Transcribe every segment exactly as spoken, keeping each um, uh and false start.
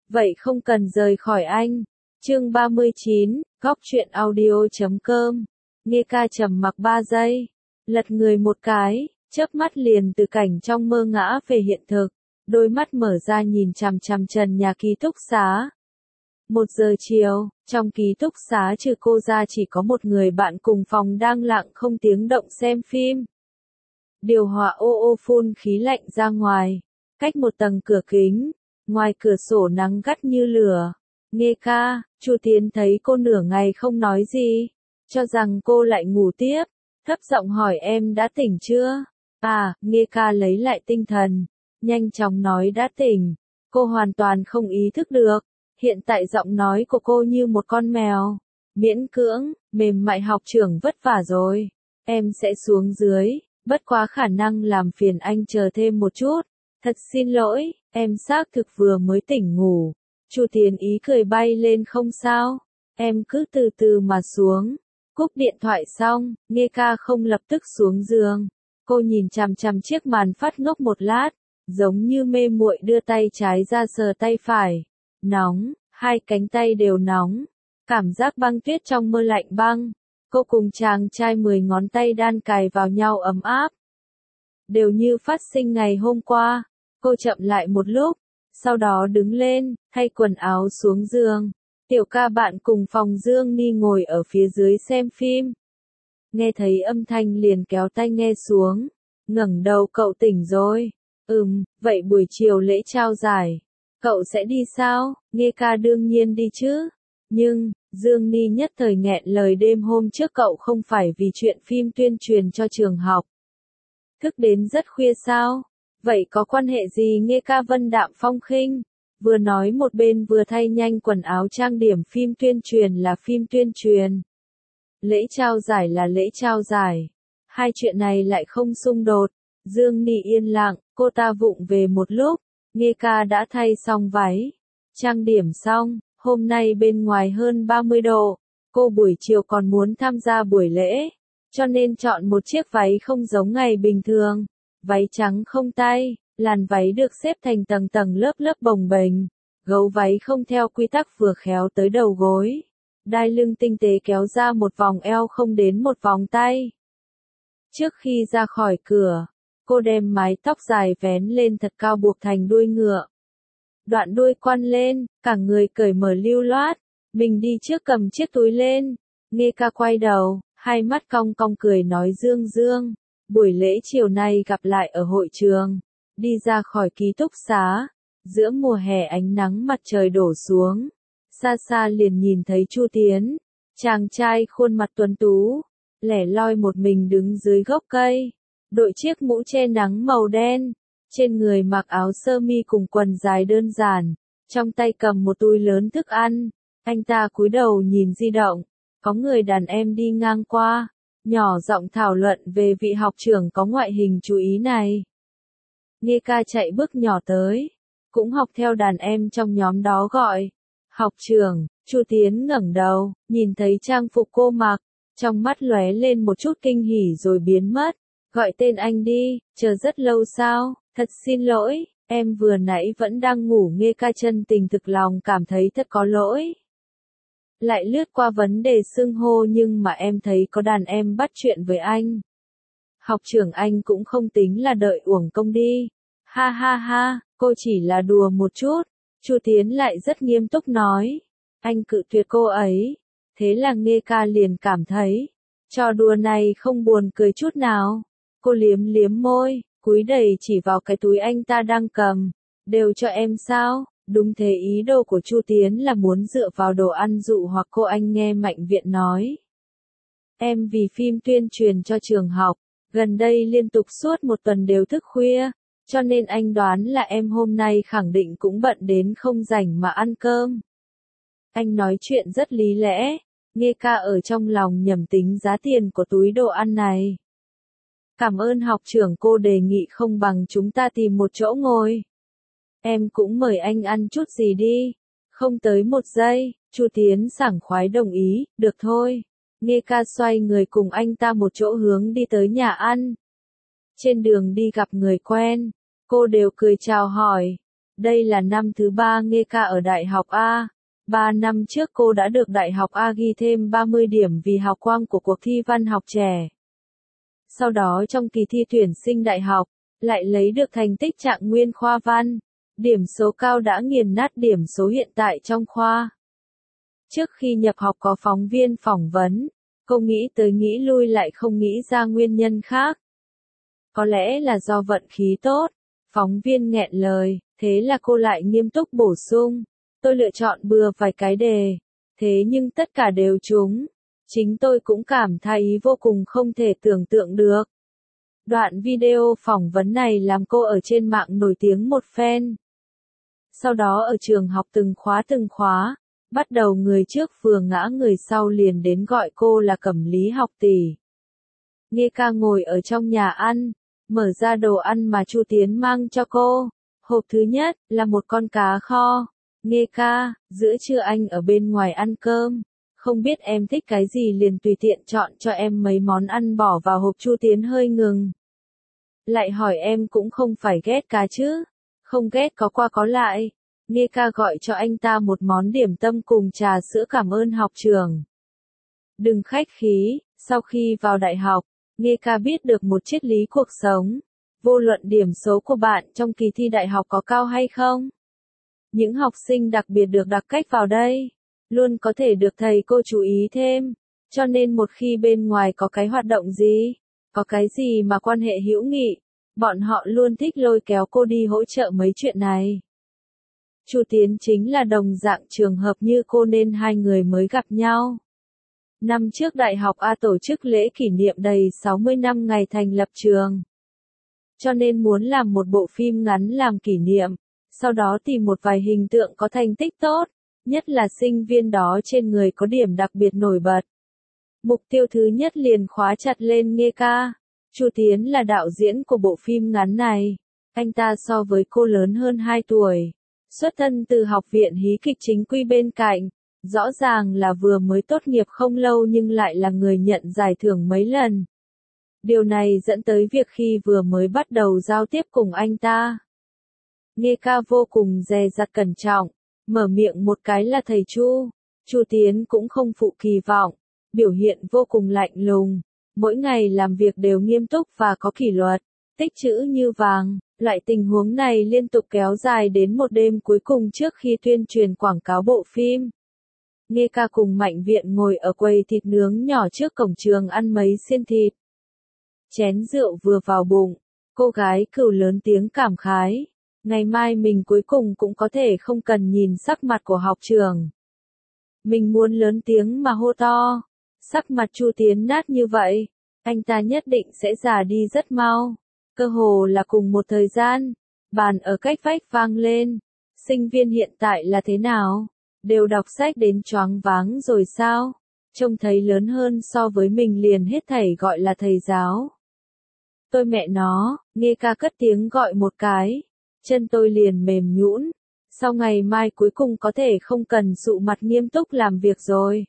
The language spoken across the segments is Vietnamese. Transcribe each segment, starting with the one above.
Vậy không cần rời khỏi anh. Chương ba mươi chín, góc truyện audio chấm com. Nghe ca trầm mặc ba giây, lật người một cái, chớp mắt liền từ cảnh trong mơ ngã về hiện thực, đôi mắt mở ra nhìn chằm chằm trần nhà ký túc xá. Một giờ chiều, trong ký túc xá trừ cô ra chỉ có một người bạn cùng phòng đang lặng không tiếng động xem phim. Điều hòa ô ô phun khí lạnh ra ngoài, cách một tầng cửa kính, ngoài cửa sổ nắng gắt như lửa. Nghe ca, Chu Tiến thấy cô nửa ngày không nói gì, cho rằng cô lại ngủ tiếp, thấp giọng hỏi em đã tỉnh chưa? À, Nghe ca lấy lại tinh thần, nhanh chóng nói đã tỉnh. Cô hoàn toàn không ý thức được, hiện tại giọng nói của cô như một con mèo, miễn cưỡng, mềm mại. Học trưởng vất vả rồi, em sẽ xuống dưới, bất quá khả năng làm phiền anh chờ thêm một chút. Thật xin lỗi, em xác thực vừa mới tỉnh ngủ. Chu Tiến ý cười bay lên không sao, em cứ từ từ mà xuống. Cúp điện thoại xong, Nghe ca không lập tức xuống giường. Cô nhìn chằm chằm chiếc màn phát ngốc một lát, giống như mê muội đưa tay trái ra sờ tay phải. Nóng, hai cánh tay đều nóng. Cảm giác băng tuyết trong mơ lạnh băng. Cô cùng chàng trai mười ngón tay đan cài vào nhau ấm áp. Đều như phát sinh ngày hôm qua. Cô chậm lại một lúc, sau đó đứng lên, thay quần áo xuống giường. Tiểu ca bạn cùng phòng Dương Ni ngồi ở phía dưới xem phim. Nghe thấy âm thanh liền kéo tai nghe xuống, ngẩng đầu cậu tỉnh rồi. Ừm, vậy buổi chiều lễ trao giải, cậu sẽ đi sao? Nghe ca đương nhiên đi chứ. Nhưng, Dương Ni nhất thời nghẹn lời đêm hôm trước cậu không phải vì chuyện phim tuyên truyền cho trường học. Thức đến rất khuya sao? Vậy có quan hệ gì? Nghe ca vân đạm phong khinh, vừa nói một bên vừa thay nhanh quần áo trang điểm. Phim tuyên truyền là phim tuyên truyền, lễ trao giải là lễ trao giải, hai chuyện này lại không xung đột. Dương Ni yên lặng, cô ta vụng về một lúc, Nghe ca đã thay xong váy, trang điểm xong. Hôm nay bên ngoài hơn ba mươi độ, cô buổi chiều còn muốn tham gia buổi lễ, cho nên chọn một chiếc váy không giống ngày bình thường. Váy trắng không tay, làn váy được xếp thành tầng tầng lớp lớp bồng bềnh, gấu váy không theo quy tắc vừa khéo tới đầu gối, đai lưng tinh tế kéo ra một vòng eo không đến một vòng tay. Trước khi ra khỏi cửa, cô đem mái tóc dài vén lên thật cao buộc thành đuôi ngựa. Đoạn đuôi quăn lên, cả người cởi mở lưu loát, mình đi trước cầm chiếc túi lên. Nghe ca quay đầu, hai mắt cong cong cười nói Dương Dương. Buổi lễ chiều nay gặp lại ở hội trường. Đi ra khỏi ký túc xá, giữa mùa hè ánh nắng mặt trời đổ xuống. Xa xa liền nhìn thấy Chu Tiến, chàng trai khuôn mặt tuấn tú, lẻ loi một mình đứng dưới gốc cây, đội chiếc mũ che nắng màu đen, trên người mặc áo sơ mi cùng quần dài đơn giản, trong tay cầm một túi lớn thức ăn. Anh ta cúi đầu nhìn di động, có người đàn em đi ngang qua, nhỏ giọng thảo luận về vị học trưởng có ngoại hình chú ý này. Nghe ca chạy bước nhỏ tới, cũng học theo đàn em trong nhóm đó gọi. Học trưởng. Chu Tiến ngẩng đầu, nhìn thấy trang phục cô mặc, trong mắt lóe lên một chút kinh hỉ rồi biến mất. Gọi tên anh đi, chờ rất lâu sao? Thật xin lỗi, em vừa nãy vẫn đang ngủ. Nghe ca chân tình thực lòng cảm thấy thật có lỗi. Lại lướt qua vấn đề xưng hô nhưng mà em thấy có đàn em bắt chuyện với anh. Học trưởng anh cũng không tính là đợi uổng công đi. Ha ha ha, cô chỉ là đùa một chút. Chu Tiến lại rất nghiêm túc nói. Anh cự tuyệt cô ấy. Thế là Nghe ca liền cảm thấy, trò đùa này không buồn cười chút nào. Cô liếm liếm môi, cúi đầy chỉ vào cái túi anh ta đang cầm. Đều cho em sao? Đúng thế, ý đồ của Chu Tiến là muốn dựa vào đồ ăn dụ hoặc cô. Anh nghe Mạnh Viện nói. Em vì phim tuyên truyền cho trường học, gần đây liên tục suốt một tuần đều thức khuya, cho nên anh đoán là em hôm nay khẳng định cũng bận đến không rảnh mà ăn cơm. Anh nói chuyện rất lý lẽ, Nghe ca ở trong lòng nhầm tính giá tiền của túi đồ ăn này. Cảm ơn học trưởng, cô đề nghị không bằng chúng ta tìm một chỗ ngồi. Em cũng mời anh ăn chút gì đi. Không tới một giây, Chu Tiến sảng khoái đồng ý, được thôi. Nghe ca xoay người cùng anh ta một chỗ hướng đi tới nhà ăn. Trên đường đi gặp người quen, cô đều cười chào hỏi. Đây là năm thứ ba Nghê ca ở Đại học A. Ba năm trước cô đã được Đại học A ghi thêm ba mươi điểm vì hào quang của cuộc thi văn học trẻ. Sau đó trong kỳ thi tuyển sinh đại học, lại lấy được thành tích trạng nguyên khoa văn. Điểm số cao đã nghiền nát điểm số hiện tại trong khoa. Trước khi nhập học có phóng viên phỏng vấn, cô nghĩ tới nghĩ lui lại không nghĩ ra nguyên nhân khác. Có lẽ là do vận khí tốt. Phóng viên nghẹn lời, thế là cô lại nghiêm túc bổ sung. Tôi lựa chọn bừa vài cái đề, thế nhưng tất cả đều trúng. Chính tôi cũng cảm thấy vô cùng không thể tưởng tượng được. Đoạn video phỏng vấn này làm cô ở trên mạng nổi tiếng một phen. Sau đó ở trường học từng khóa từng khóa, bắt đầu người trước vừa ngã người sau liền đến gọi cô là Cẩm Lý học tỷ. Nghê ca ngồi ở trong nhà ăn, mở ra đồ ăn mà Chu Tiến mang cho cô. Hộp thứ nhất là một con cá kho. Nghê ca, giữa trưa anh ở bên ngoài ăn cơm. Không biết em thích cái gì liền tùy tiện chọn cho em mấy món ăn bỏ vào hộp. Chu Tiến hơi ngừng. Lại hỏi em cũng không phải ghét cá chứ. Không ghét có qua có lại. Nghê ca gọi cho anh ta một món điểm tâm cùng trà sữa cảm ơn học trường. Đừng khách khí, sau khi vào đại học, Nghê ca biết được một triết lý cuộc sống. Vô luận điểm số của bạn trong kỳ thi đại học có cao hay không. Những học sinh đặc biệt được đặc cách vào đây, luôn có thể được thầy cô chú ý thêm. Cho nên một khi bên ngoài có cái hoạt động gì, có cái gì mà quan hệ hữu nghị, bọn họ luôn thích lôi kéo cô đi hỗ trợ mấy chuyện này. Chu Tiến chính là đồng dạng trường hợp như cô nên hai người mới gặp nhau. Năm trước Đại học A tổ chức lễ kỷ niệm đầy sáu mươi năm ngày thành lập trường. Cho nên muốn làm một bộ phim ngắn làm kỷ niệm, sau đó tìm một vài hình tượng có thành tích tốt, nhất là sinh viên đó trên người có điểm đặc biệt nổi bật. Mục tiêu thứ nhất liền khóa chặt lên Nghê ca. Chu Tiến là đạo diễn của bộ phim ngắn này. Anh ta so với cô lớn hơn hai tuổi. Xuất thân từ học viện hí kịch chính quy bên cạnh. Rõ ràng là vừa mới tốt nghiệp không lâu nhưng lại là người nhận giải thưởng mấy lần. Điều này dẫn tới việc khi vừa mới bắt đầu giao tiếp cùng anh ta. Nghê ca vô cùng dè dặt cẩn trọng, mở miệng một cái là thầy Chu. Chu Tiến cũng không phụ kỳ vọng, biểu hiện vô cùng lạnh lùng. Mỗi ngày làm việc đều nghiêm túc và có kỷ luật, tích trữ như vàng. Loại tình huống này liên tục kéo dài đến một đêm cuối cùng trước khi tuyên truyền quảng cáo bộ phim. Nghê ca cùng Mạnh Viện ngồi ở quầy thịt nướng nhỏ trước cổng trường ăn mấy xiên thịt. Chén rượu vừa vào bụng, cô gái Cửu lớn tiếng cảm khái. Ngày mai mình cuối cùng cũng có thể không cần nhìn sắc mặt của học trường. Mình muốn lớn tiếng mà hô to. Sắc mặt Chu Tiến nát như vậy, anh ta nhất định sẽ già đi rất mau. Cơ hồ là cùng một thời gian, bàn ở cách vách vang lên. Sinh viên hiện tại là thế nào? Đều đọc sách đến choáng váng rồi sao? Trông thấy lớn hơn so với mình liền hết thảy gọi là thầy giáo. Tôi mẹ nó, Nghê ca cất tiếng gọi một cái. Chân tôi liền mềm nhũn. Sau ngày mai cuối cùng có thể không cần sụ mặt nghiêm túc làm việc rồi.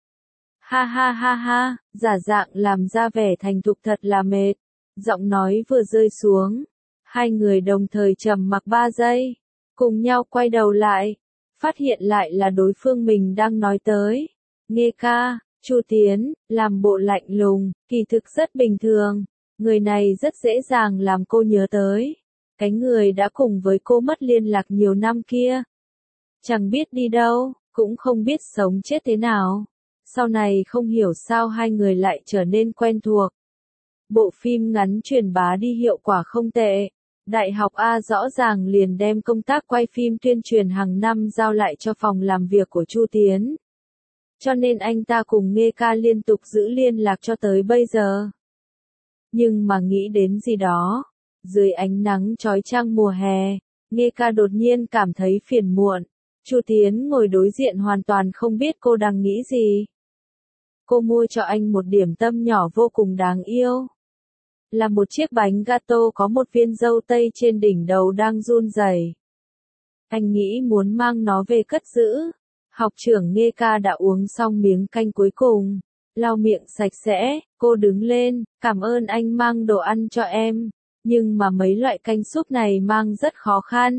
Ha ha ha ha, giả dạng làm ra vẻ thành thục thật là mệt. Giọng nói vừa rơi xuống. Hai người đồng thời trầm mặc ba giây. Cùng nhau quay đầu lại. Phát hiện lại là đối phương mình đang nói tới. Nghê ca, Chu Tiến, làm bộ lạnh lùng, kỳ thực rất bình thường. Người này rất dễ dàng làm cô nhớ tới. Cái người đã cùng với cô mất liên lạc nhiều năm kia. Chẳng biết đi đâu, cũng không biết sống chết thế nào. Sau này không hiểu sao hai người lại trở nên quen thuộc. Bộ phim ngắn truyền bá đi hiệu quả không tệ. Đại học A rõ ràng liền đem công tác quay phim tuyên truyền hàng năm giao lại cho phòng làm việc của Chu Tiến. Cho nên anh ta cùng Nghê ca liên tục giữ liên lạc cho tới bây giờ. Nhưng mà nghĩ đến gì đó, dưới ánh nắng chói chang mùa hè, Nghê ca đột nhiên cảm thấy phiền muộn. Chu Tiến ngồi đối diện hoàn toàn không biết cô đang nghĩ gì. Cô mua cho anh một điểm tâm nhỏ vô cùng đáng yêu. Là một chiếc bánh gato có một viên dâu tây trên đỉnh đầu đang run rẩy. Anh nghĩ muốn mang nó về cất giữ. Học trưởng Nghê ca đã uống xong miếng canh cuối cùng. Lau miệng sạch sẽ, cô đứng lên, cảm ơn anh mang đồ ăn cho em. Nhưng mà mấy loại canh súp này mang rất khó khăn.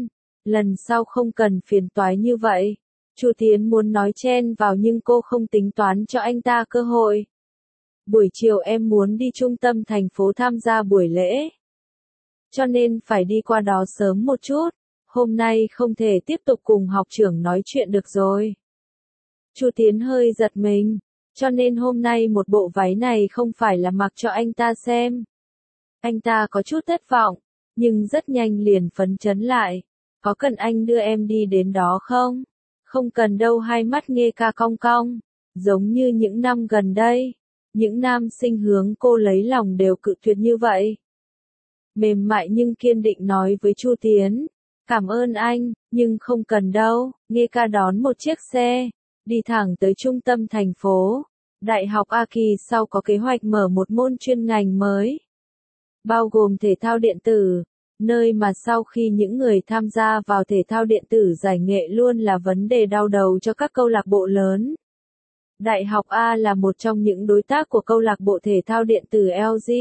lần sau không cần phiền toái như vậy. Chu Tiến muốn nói chen vào nhưng cô không tính toán cho anh ta cơ hội. Buổi chiều em muốn đi trung tâm thành phố tham gia buổi lễ. Cho nên phải đi qua đó sớm một chút. Hôm nay không thể tiếp tục cùng học trưởng nói chuyện được rồi. Chu Tiến hơi giật mình. Cho nên hôm nay một bộ váy này không phải là mặc cho anh ta xem. Anh ta có chút thất vọng, nhưng rất nhanh liền phấn chấn lại. Có cần anh đưa em đi đến đó không? Không cần đâu, hai mắt Nghê Ca cong cong. Giống như những năm gần đây, những nam sinh hướng cô lấy lòng đều cự tuyệt như vậy. Mềm mại nhưng kiên định nói với Chu Tiến. Cảm ơn anh, nhưng không cần đâu. Nghê Ca đón một chiếc xe, đi thẳng tới trung tâm thành phố. Đại học A Kỳ sau có kế hoạch mở một môn chuyên ngành mới, bao gồm thể thao điện tử, nơi mà sau khi những người tham gia vào thể thao điện tử giải nghệ luôn là vấn đề đau đầu cho các câu lạc bộ lớn. Đại học A là một trong những đối tác của câu lạc bộ thể thao điện tử lờ giê.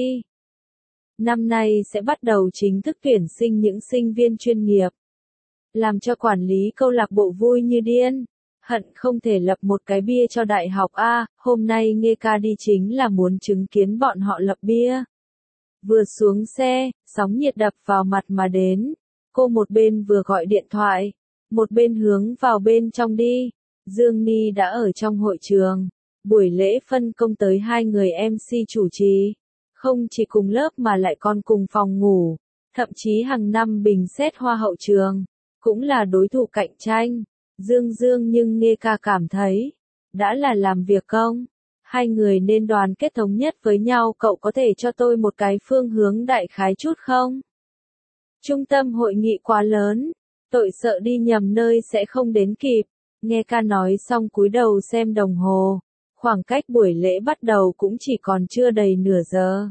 Năm nay sẽ bắt đầu chính thức tuyển sinh những sinh viên chuyên nghiệp, làm cho quản lý câu lạc bộ vui như điên. Hận không thể lập một cái bia cho đại học A, hôm nay Nghê Ca đi chính là muốn chứng kiến bọn họ lập bia. Vừa xuống xe, sóng nhiệt đập vào mặt mà đến. Cô một bên vừa gọi điện thoại, một bên hướng vào bên trong đi. Dương Ni đã ở trong hội trường. Buổi lễ phân công tới hai người em xê chủ trì. Không chỉ cùng lớp mà lại còn cùng phòng ngủ. Thậm chí hàng năm bình xét hoa hậu trường. Cũng là đối thủ cạnh tranh. Dương Dương nhưng Nghê Ca cảm thấy, đã là làm việc công, hai người nên đoàn kết thống nhất với nhau. Cậu có thể cho tôi một cái phương hướng đại khái chút không? Trung tâm hội nghị quá lớn, tôi sợ đi nhầm nơi sẽ không đến kịp. Nghê Ca nói xong cúi đầu xem đồng hồ, khoảng cách buổi lễ bắt đầu cũng chỉ còn chưa đầy nửa giờ.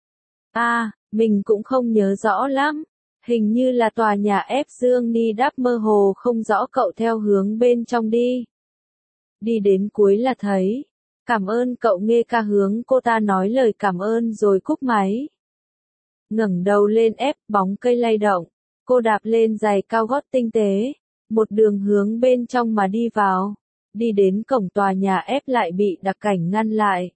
À, mình cũng không nhớ rõ lắm. Hình như là tòa nhà F. Dương Ni đáp mơ hồ không rõ, cậu theo hướng bên trong đi. Đi đến cuối là thấy. Cảm ơn cậu. Nghê Ca hướng cô ta nói lời cảm ơn rồi cúp máy. Ngẩng đầu lên ép bóng cây lay động. Cô đạp lên giày cao gót tinh tế. Một đường hướng bên trong mà đi vào. Đi đến cổng tòa nhà F lại bị đặc cảnh ngăn lại.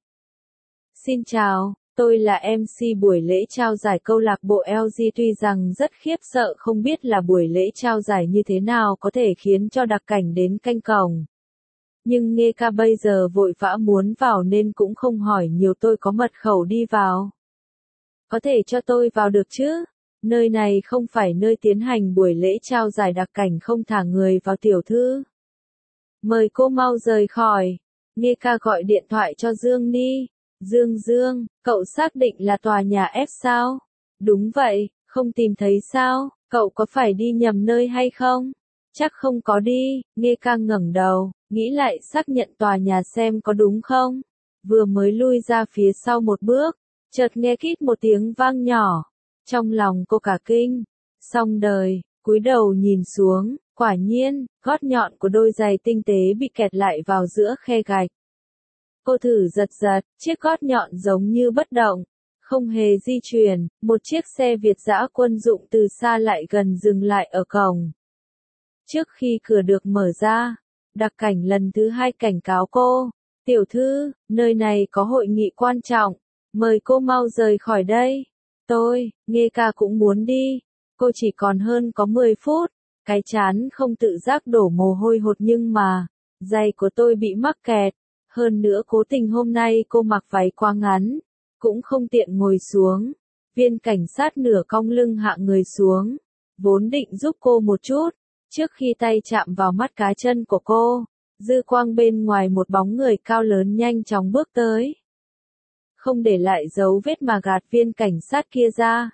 Xin chào. Tôi là em xê buổi lễ trao giải câu lạc bộ lờ giê. Tuy rằng rất khiếp sợ không biết là buổi lễ trao giải như thế nào có thể khiến cho đặc cảnh đến canh cổng. Nhưng Nghê Ca bây giờ vội vã muốn vào nên cũng không hỏi nhiều. Tôi có mật khẩu đi vào. Có thể cho tôi vào được chứ? Nơi này không phải nơi tiến hành buổi lễ trao giải, đặc cảnh không thả người vào tiểu thư. Mời cô mau rời khỏi. Nghê Ca gọi điện thoại cho Dương Ni. Dương Dương, cậu xác định là tòa nhà F sao? Đúng vậy, không tìm thấy sao? Cậu có phải đi nhầm nơi hay không? Chắc không có đi. Nghê Ca ngẩng đầu, nghĩ lại xác nhận tòa nhà xem có đúng không? Vừa mới lui ra phía sau một bước, chợt nghe kít một tiếng vang nhỏ. Trong lòng cô cả kinh. Xong đời, cúi đầu nhìn xuống, quả nhiên, gót nhọn của đôi giày tinh tế bị kẹt lại vào giữa khe gạch. Cô thử giật giật, chiếc gót nhọn giống như bất động, không hề di chuyển. Một chiếc xe Việt dã quân dụng từ xa lại gần dừng lại ở cổng. Trước khi cửa được mở ra, đặc cảnh lần thứ hai cảnh cáo cô. Tiểu thư, nơi này có hội nghị quan trọng, mời cô mau rời khỏi đây. Tôi, Nghê Ca cũng muốn đi. Cô chỉ còn hơn có mười phút, cái trán không tự giác đổ mồ hôi hột nhưng mà, giày của tôi bị mắc kẹt. Hơn nữa cố tình hôm nay cô mặc váy quá ngắn, cũng không tiện ngồi xuống. Viên cảnh sát nửa cong lưng hạ người xuống, vốn định giúp cô một chút, trước khi tay chạm vào mắt cá chân của cô, dư quang bên ngoài một bóng người cao lớn nhanh chóng bước tới. Không để lại dấu vết mà gạt viên cảnh sát kia ra.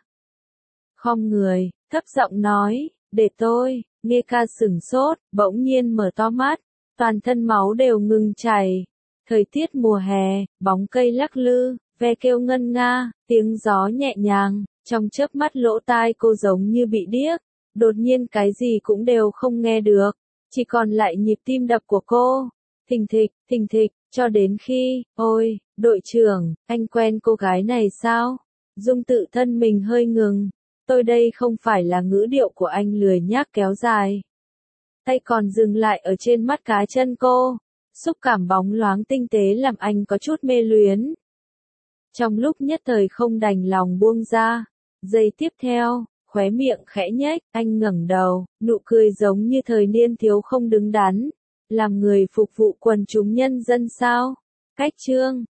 Khom người, thấp giọng nói, để tôi. Nghê Ca sửng sốt, bỗng nhiên mở to mắt, toàn thân máu đều ngừng chảy. Thời tiết mùa hè, bóng cây lắc lư, ve kêu ngân nga, tiếng gió nhẹ nhàng, trong chớp mắt lỗ tai cô giống như bị điếc, đột nhiên cái gì cũng đều không nghe được, chỉ còn lại nhịp tim đập của cô, thình thịch, thình thịch, cho đến khi, ôi, đội trưởng, anh quen cô gái này sao? Dung tự thân mình hơi ngừng, Tôi đây không phải là ngữ điệu của anh lười nhác kéo dài. Tay còn dừng lại ở trên mắt cá chân cô. Xúc cảm bóng loáng tinh tế làm anh có chút mê luyến. Trong lúc nhất thời không đành lòng buông ra. Giây tiếp theo, khóe miệng khẽ nhếch, anh ngẩng đầu, nụ cười giống như thời niên thiếu không đứng đắn. Làm người phục vụ quần chúng nhân dân sao? Cách chương